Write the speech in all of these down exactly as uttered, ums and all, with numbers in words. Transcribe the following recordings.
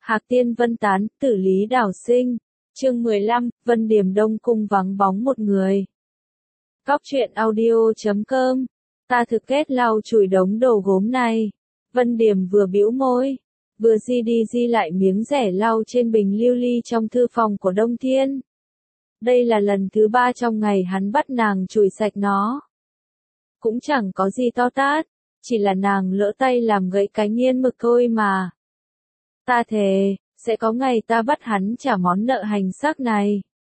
Hạc Tiên Vân Tán, Tử Lý Đảo Sinh. Chương mười lăm, Vân Điềm Đông Cung vắng bóng một người. Cóc truyện audio chấm com. Ta thực kết lau chùi đống đồ gốm này. Vân Điềm vừa bĩu môi, vừa di đi di lại miếng rẻ lau trên bình lưu ly trong thư phòng của Đông Thiên. Đây là lần thứ ba trong ngày hắn bắt nàng chùi sạch nó. Cũng chẳng có gì to tát, chỉ là nàng lỡ tay làm gãy cái nghiên mực thôi mà. Ta thề, sẽ có ngày ta bắt hắn trả món nợ hành xác này.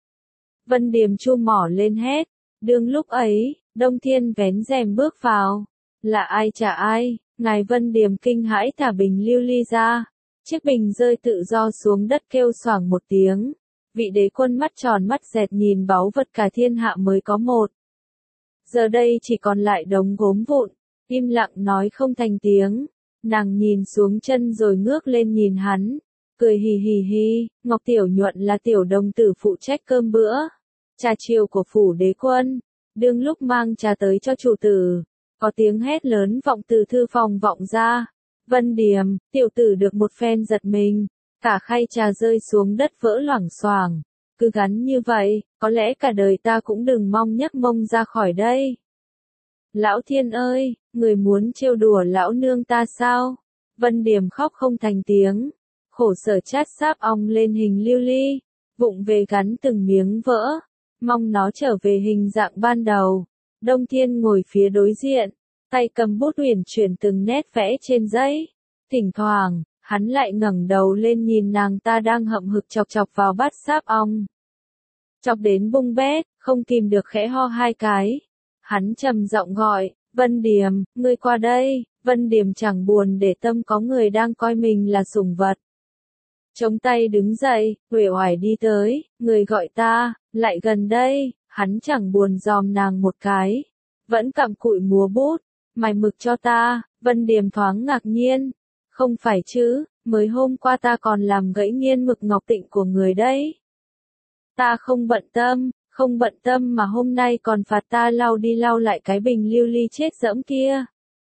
Vân Điềm chu mỏ lên hét. Đương lúc ấy, Đông Thiên vén rèm bước vào. Là ai trả ai? Ngài Vân Điềm kinh hãi thả bình lưu ly ra. Chiếc bình rơi tự do xuống đất kêu xoảng một tiếng. Vị đế quân mắt tròn mắt dẹt nhìn báu vật cả thiên hạ mới có một. Giờ đây chỉ còn lại đống gốm vụn, im lặng nói không thành tiếng. Nàng nhìn xuống chân rồi ngước lên nhìn hắn, cười hì hì hì. Ngọc Tiểu Nhuận là tiểu đồng tử phụ trách cơm bữa, trà chiều của phủ đế quân. Đương lúc mang trà tới cho chủ tử, có tiếng hét lớn vọng từ thư phòng vọng ra. Vân Điềm, tiểu tử được một phen giật mình, cả khay trà rơi xuống đất vỡ loảng xoảng. Cứ gắn như vậy, có lẽ cả đời ta cũng đừng mong nhấc mông ra khỏi đây. Lão Thiên ơi, người muốn trêu đùa lão nương ta sao? Vân Điềm khóc không thành tiếng, khổ sở chát sáp ong lên hình lưu ly, vụng về gắn từng miếng vỡ, mong nó trở về hình dạng ban đầu. Đông Thiên ngồi phía đối diện, tay cầm bút uyển chuyển từng nét vẽ trên giấy. Thỉnh thoảng, hắn lại ngẩng đầu lên nhìn nàng ta đang hậm hực chọc chọc vào bát sáp ong. Chọc đến bung bét, không kìm được khẽ ho hai cái. Hắn trầm giọng gọi, Vân Điềm, ngươi qua đây. Vân Điềm chẳng buồn để tâm có người đang coi mình là sủng vật. Chống tay đứng dậy, uể oải đi tới, người gọi ta, lại gần đây. Hắn chẳng buồn dòm nàng một cái, vẫn cặm cụi múa bút, mài mực cho ta. Vân Điềm thoáng ngạc nhiên, không phải chứ, mới hôm qua ta còn làm gãy nghiên mực ngọc tịnh của người đấy. Ta không bận tâm, không bận tâm mà hôm nay còn phạt ta lau đi lau lại cái bình lưu ly chết dẫm kia.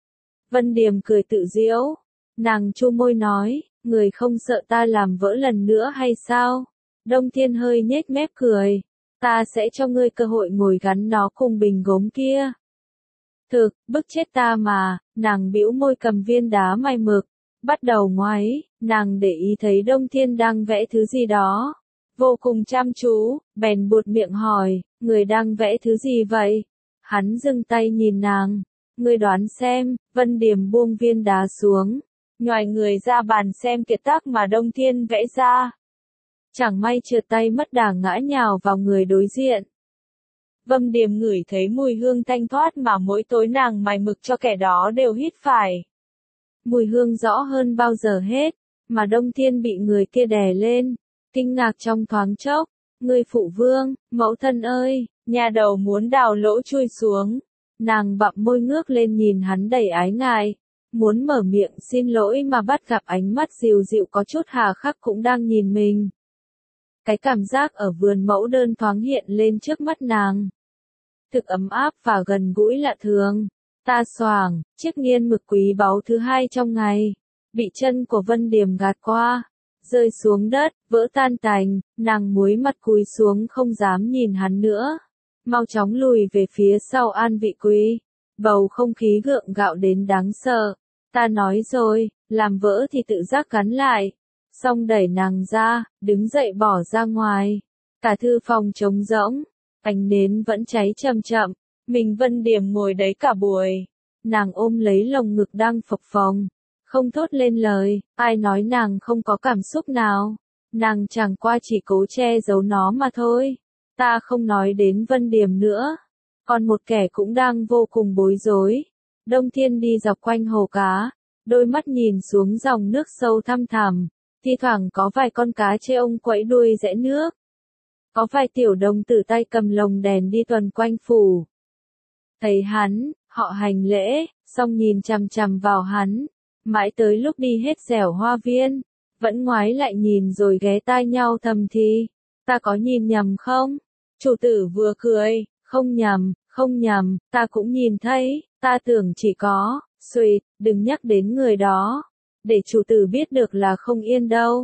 Vân Điềm cười tự giễu, nàng chu môi nói, người không sợ ta làm vỡ lần nữa hay sao? Đông Thiên hơi nhếch mép cười, ta sẽ cho ngươi cơ hội ngồi gắn nó cùng bình gốm kia. Thực, bức chết ta mà. Nàng bĩu môi cầm viên đá mài mực, bắt đầu ngoáy. Nàng để ý thấy Đông Thiên đang vẽ thứ gì đó, vô cùng chăm chú, bèn buột miệng hỏi, người đang vẽ thứ gì vậy? Hắn dừng tay nhìn nàng, ngươi đoán xem. Vân Điềm buông viên đá xuống, nhoài người ra bàn xem kiệt tác mà Đông Thiên vẽ ra. Chẳng may trượt tay mất đà ngã nhào vào người đối diện. Vân Điềm ngửi thấy mùi hương thanh thoát mà mỗi tối nàng mài mực cho kẻ đó đều hít phải. Mùi hương rõ hơn bao giờ hết, mà Đông Thiên bị người kia đè lên, kinh ngạc trong thoáng chốc. Ngươi phụ vương, mẫu thân ơi, nhà đầu muốn đào lỗ chui xuống. Nàng bặm môi ngước lên nhìn hắn đầy ái ngại, muốn mở miệng xin lỗi mà bắt gặp ánh mắt dịu dịu có chút hà khắc cũng đang nhìn mình. Cái cảm giác ở vườn mẫu đơn thoáng hiện lên trước mắt nàng. Thực ấm áp và gần gũi lạ thường. Ta xoàng, chiếc nghiên mực quý báu thứ hai trong ngày, bị chân của Vân Điềm gạt qua, rơi xuống đất, vỡ tan tành. Nàng muối mặt cúi xuống không dám nhìn hắn nữa, mau chóng lùi về phía sau an vị quý. Bầu không khí gượng gạo đến đáng sợ. Ta nói rồi, làm vỡ thì tự giác gắn lại. Xong đẩy nàng ra, đứng dậy bỏ ra ngoài. Cả thư phòng trống rỗng, ánh nến vẫn cháy chậm chậm. Mình Vân Điềm ngồi đấy cả buổi. Nàng ôm lấy lồng ngực đang phập phồng, không thốt lên lời. Ai nói nàng không có cảm xúc nào? Nàng chẳng qua chỉ cố che giấu nó mà thôi. Ta không nói đến Vân Điềm nữa, còn một kẻ cũng đang vô cùng bối rối. Đông Thiên đi dọc quanh hồ cá, đôi mắt nhìn xuống dòng nước sâu thăm thẳm. Thi thoảng có vài con cá chê ông quẫy đuôi rẽ nước. Có vài tiểu đồng tử tay cầm lồng đèn đi tuần quanh phủ. Thấy hắn, họ hành lễ, xong nhìn chằm chằm vào hắn. Mãi tới lúc đi hết dẻo hoa viên, vẫn ngoái lại nhìn rồi ghé tai nhau thầm thì. Ta có nhìn nhầm không? Chủ tử vừa cười, không nhầm, không nhầm, ta cũng nhìn thấy, ta tưởng chỉ có, suýt, đừng nhắc đến người đó. Để chủ tử biết được là không yên đâu.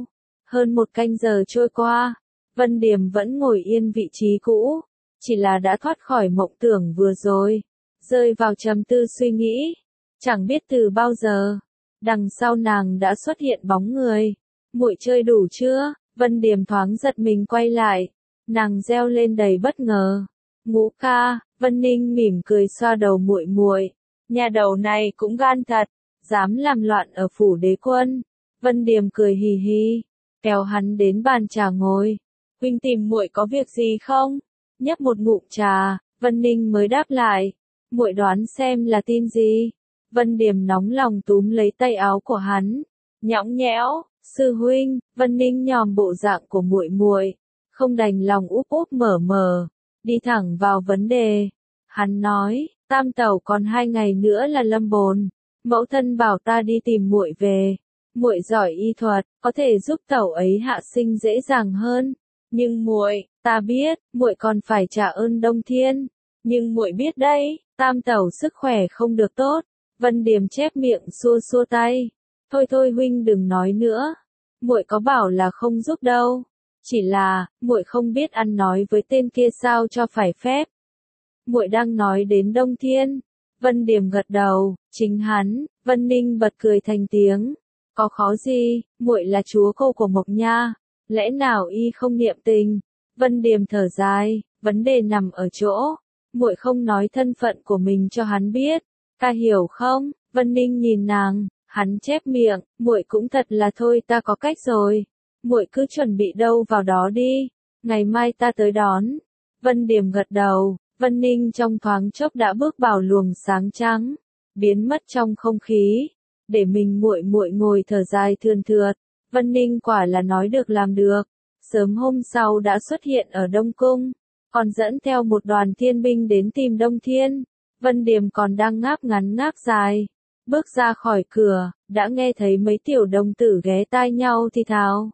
Hơn một canh giờ trôi qua, Vân Điềm vẫn ngồi yên vị trí cũ, chỉ là đã thoát khỏi mộng tưởng vừa rồi, rơi vào trầm tư suy nghĩ. Chẳng biết từ bao giờ, đằng sau nàng đã xuất hiện bóng người. Muội chơi đủ chưa? Vân Điềm thoáng giật mình quay lại, nàng reo lên đầy bất ngờ. Ngũ ca. Vân Ninh mỉm cười xoa đầu muội muội, nhà đầu này cũng gan thật, dám làm loạn ở phủ đế quân. Vân Điềm cười hì hì, kéo hắn đến bàn trà ngồi. Huynh tìm muội có việc gì không? Nhấp một ngụm trà, Vân Ninh mới đáp lại, muội đoán xem là tin gì. Vân Điềm nóng lòng túm lấy tay áo của hắn, nhõng nhẽo, sư huynh. Vân Ninh nhòm bộ dạng của muội muội, không đành lòng úp úp mở mở, đi thẳng vào vấn đề. Hắn nói, tam tẩu còn hai ngày nữa là lâm bồn, mẫu thân bảo ta đi tìm muội về. Muội giỏi y thuật, có thể giúp tẩu ấy hạ sinh dễ dàng hơn. Nhưng muội, ta biết, muội còn phải trả ơn Đông Thiên. Nhưng muội biết đấy, tam tẩu sức khỏe không được tốt. Vân Điềm chép miệng xua xua tay. Thôi thôi huynh đừng nói nữa. Muội có bảo là không giúp đâu. Chỉ là, muội không biết ăn nói với tên kia sao cho phải phép. Muội đang nói đến Đông Thiên. Vân Điềm gật đầu, chính hắn. Vân Ninh bật cười thành tiếng. Có khó gì, muội là chúa cô của Mộc Nha, lẽ nào y không niệm tình? Vân Điềm thở dài, vấn đề nằm ở chỗ, muội không nói thân phận của mình cho hắn biết, ta hiểu không? Vân Ninh nhìn nàng, hắn chép miệng, muội cũng thật là thôi, ta có cách rồi, muội cứ chuẩn bị đâu vào đó đi, ngày mai ta tới đón. Vân Điềm gật đầu, Vân Ninh trong thoáng chốc đã bước vào luồng sáng trắng, biến mất trong không khí. Để mình muội muội ngồi thở dài thườn thượt, Vân Ninh quả là nói được làm được. Sớm hôm sau đã xuất hiện ở Đông Cung, còn dẫn theo một đoàn thiên binh đến tìm Đông Thiên. Vân Điềm còn đang ngáp ngắn ngáp dài, bước ra khỏi cửa, đã nghe thấy mấy tiểu đồng tử ghé tai nhau thì thào.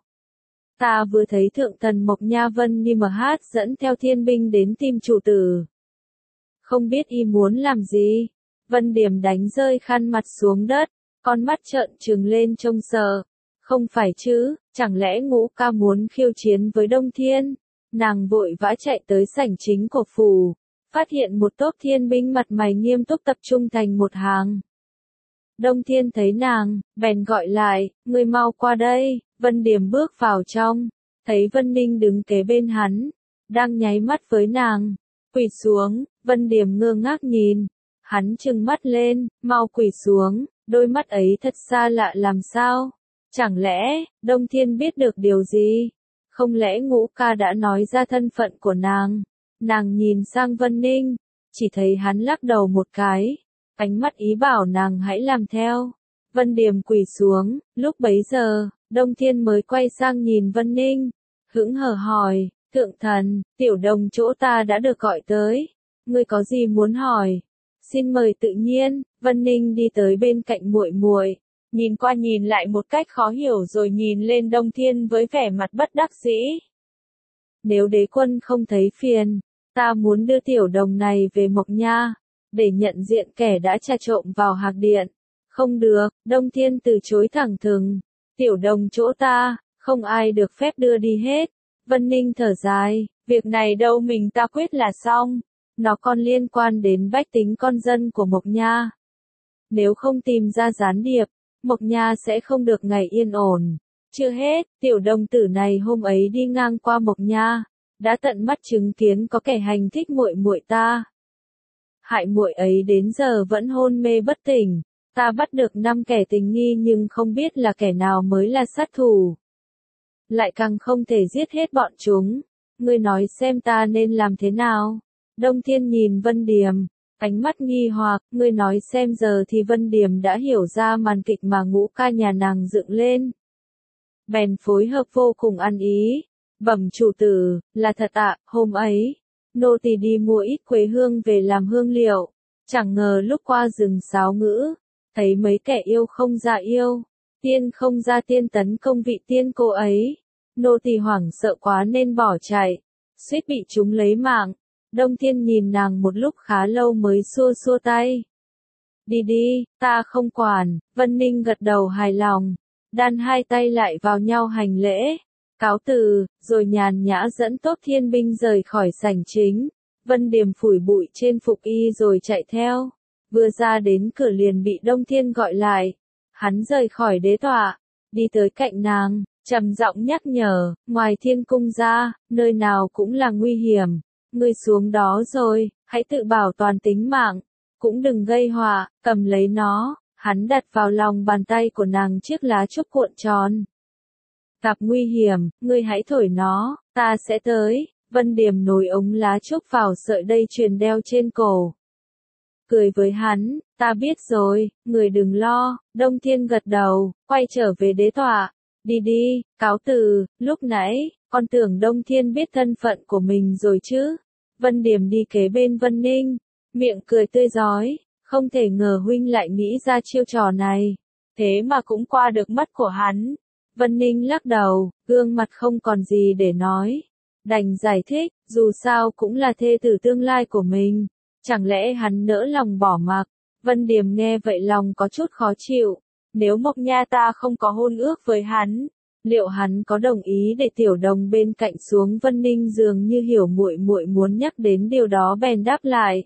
Ta vừa thấy thượng thần Mộc Nha Vân Ni Mờ Hát dẫn theo thiên binh đến tìm chủ tử. Không biết y muốn làm gì? Vân Điềm đánh rơi khăn mặt xuống đất. Con mắt trợn trừng lên trông sợ. Không phải chứ, chẳng lẽ Ngũ ca muốn khiêu chiến với Đông Thiên? Nàng vội vã chạy tới sảnh chính của phủ, phát hiện một tốp thiên binh mặt mày nghiêm túc tập trung thành một hàng. Đông Thiên thấy nàng, bèn gọi lại, ngươi mau qua đây. Vân Điềm bước vào trong, thấy Vân Ninh đứng kế bên hắn, đang nháy mắt với nàng. Quỳ xuống. Vân Điềm ngơ ngác nhìn, hắn trừng mắt lên, mau quỳ xuống. Đôi mắt ấy thật xa lạ làm sao? Chẳng lẽ, Đông Thiên biết được điều gì? Không lẽ Ngũ ca đã nói ra thân phận của nàng? Nàng nhìn sang Vân Ninh, chỉ thấy hắn lắc đầu một cái, ánh mắt ý bảo nàng hãy làm theo. Vân Điềm quỳ xuống, lúc bấy giờ, Đông Thiên mới quay sang nhìn Vân Ninh, hững hờ hỏi, thượng thần, tiểu đồng chỗ ta đã được gọi tới, ngươi có gì muốn hỏi? Xin mời tự nhiên. Vân Ninh đi tới bên cạnh muội muội, nhìn qua nhìn lại một cách khó hiểu rồi nhìn lên Đông Thiên với vẻ mặt bất đắc dĩ. Nếu đế quân không thấy phiền, ta muốn đưa tiểu đồng này về Mộc Nha, để nhận diện kẻ đã trà trộn vào hạc điện. Không được, Đông Thiên từ chối thẳng thừng, tiểu đồng chỗ ta, không ai được phép đưa đi hết. Vân Ninh thở dài, việc này đâu mình ta quyết là xong. Nó còn liên quan đến bách tính con dân của Mộc Nha. Nếu không tìm ra gián điệp, Mộc Nha sẽ không được ngày yên ổn. Chưa hết, tiểu đồng tử này hôm ấy đi ngang qua Mộc Nha, đã tận mắt chứng kiến có kẻ hành thích muội muội ta. Hại muội ấy đến giờ vẫn hôn mê bất tỉnh. Ta bắt được năm kẻ tình nghi nhưng không biết là kẻ nào mới là sát thủ. Lại càng không thể giết hết bọn chúng. Ngươi nói xem ta nên làm thế nào? Đông Thiên nhìn Vân Điềm, ánh mắt nghi hoặc, ngươi nói xem. Giờ thì Vân Điềm đã hiểu ra màn kịch mà Ngũ ca nhà nàng dựng lên. Bèn phối hợp vô cùng ăn ý, bẩm chủ tử, là thật ạ, hôm ấy, nô tỳ đi mua ít quế hương về làm hương liệu, chẳng ngờ lúc qua rừng Sáo Ngữ, thấy mấy kẻ yêu không ra yêu, tiên không ra tiên tấn công vị tiên cô ấy, nô tỳ hoảng sợ quá nên bỏ chạy, suýt bị chúng lấy mạng. Đông Thiên nhìn nàng một lúc khá lâu mới xua xua tay. Đi đi, ta không quản. Vân Ninh gật đầu hài lòng, đan hai tay lại vào nhau hành lễ. cáo từ, rồi nhàn nhã dẫn tốt thiên binh rời khỏi sảnh chính. Vân Điềm phủi bụi trên phục y rồi chạy theo. Vừa ra đến cửa liền bị Đông Thiên gọi lại. Hắn rời khỏi đế tọa, đi tới cạnh nàng, trầm giọng nhắc nhở, ngoài thiên cung ra, nơi nào cũng là nguy hiểm. Ngươi xuống đó rồi, hãy tự bảo toàn tính mạng, cũng đừng gây họa, cầm lấy nó. Hắn đặt vào lòng bàn tay của nàng chiếc lá trúc cuộn tròn. Gặp nguy hiểm, ngươi hãy thổi nó, ta sẽ tới. Vân Điềm nối ống lá trúc vào sợi dây chuyền đeo trên cổ. Cười với hắn, ta biết rồi, người đừng lo. Đông Thiên gật đầu, quay trở về đế tọa. Đi đi, cáo từ, lúc nãy, con tưởng Đông Thiên biết thân phận của mình rồi chứ. Vân Điềm đi kế bên Vân Ninh, miệng cười tươi rói, không thể ngờ huynh lại nghĩ ra chiêu trò này. Thế mà cũng qua được mắt của hắn. Vân Ninh lắc đầu, gương mặt không còn gì để nói. Đành giải thích, dù sao cũng là thê tử tương lai của mình. Chẳng lẽ hắn nỡ lòng bỏ mặc? Vân Điềm nghe vậy lòng có chút khó chịu. Nếu Mộc Nha ta không có hôn ước với hắn, liệu hắn có đồng ý để Tiểu Đồng bên cạnh xuống? Vân Ninh dường như hiểu muội muội muốn nhắc đến điều đó bèn đáp lại.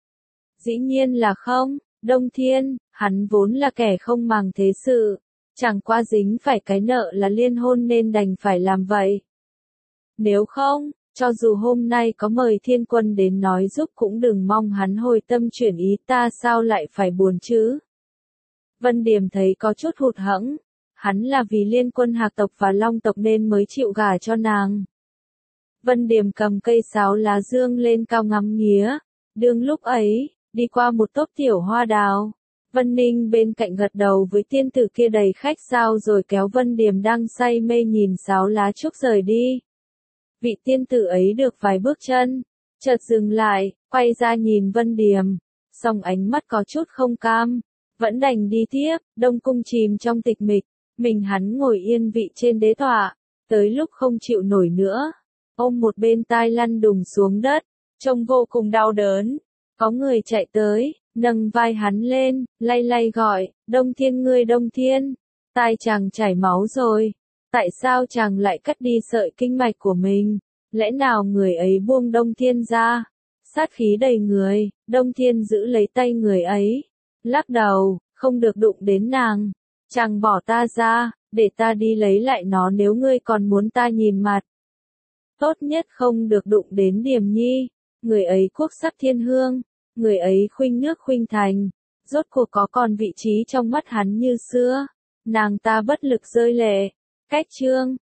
Dĩ nhiên là không, Đông Thiên, hắn vốn là kẻ không màng thế sự, chẳng qua dính phải cái nợ là liên hôn nên đành phải làm vậy. Nếu không, cho dù hôm nay có mời Thiên Quân đến nói giúp cũng đừng mong hắn hồi tâm chuyển ý, ta sao lại phải buồn chứ? Vân Điềm thấy có chút hụt hẫng, hắn là vì Liên Quân Hạc tộc và Long tộc nên mới chịu gả cho nàng. Vân Điềm cầm cây sáo lá dương lên cao ngắm nghía, đương lúc ấy, đi qua một tốp tiểu hoa đào. Vân Ninh bên cạnh gật đầu với tiên tử kia đầy khách sáo rồi kéo Vân Điềm đang say mê nhìn sáo lá trúc rời đi. Vị tiên tử ấy được vài bước chân, chợt dừng lại, quay ra nhìn Vân Điềm, song ánh mắt có chút không cam, vẫn đành đi tiếp. Đông cung chìm trong tịch mịch, mình hắn ngồi yên vị trên đế tọa, tới lúc không chịu nổi nữa, ôm một bên tai lăn đùng xuống đất, trông vô cùng đau đớn. Có người chạy tới, nâng vai hắn lên, lay lay gọi, Đông Thiên ngươi Đông Thiên, tai chàng chảy máu rồi. Tại sao chàng lại cắt đi sợi kinh mạch của mình? Lẽ nào người ấy buông Đông Thiên ra? Sát khí đầy người, Đông Thiên giữ lấy tay người ấy, lắc đầu, không được đụng đến nàng. Chàng bỏ ta ra, để ta đi lấy lại nó nếu ngươi còn muốn ta nhìn mặt. Tốt nhất không được đụng đến Điềm Nhi, người ấy quốc sắc thiên hương, người ấy khuynh nước khuynh thành, rốt cuộc có còn vị trí trong mắt hắn như xưa. Nàng ta bất lực rơi lệ. Cách chương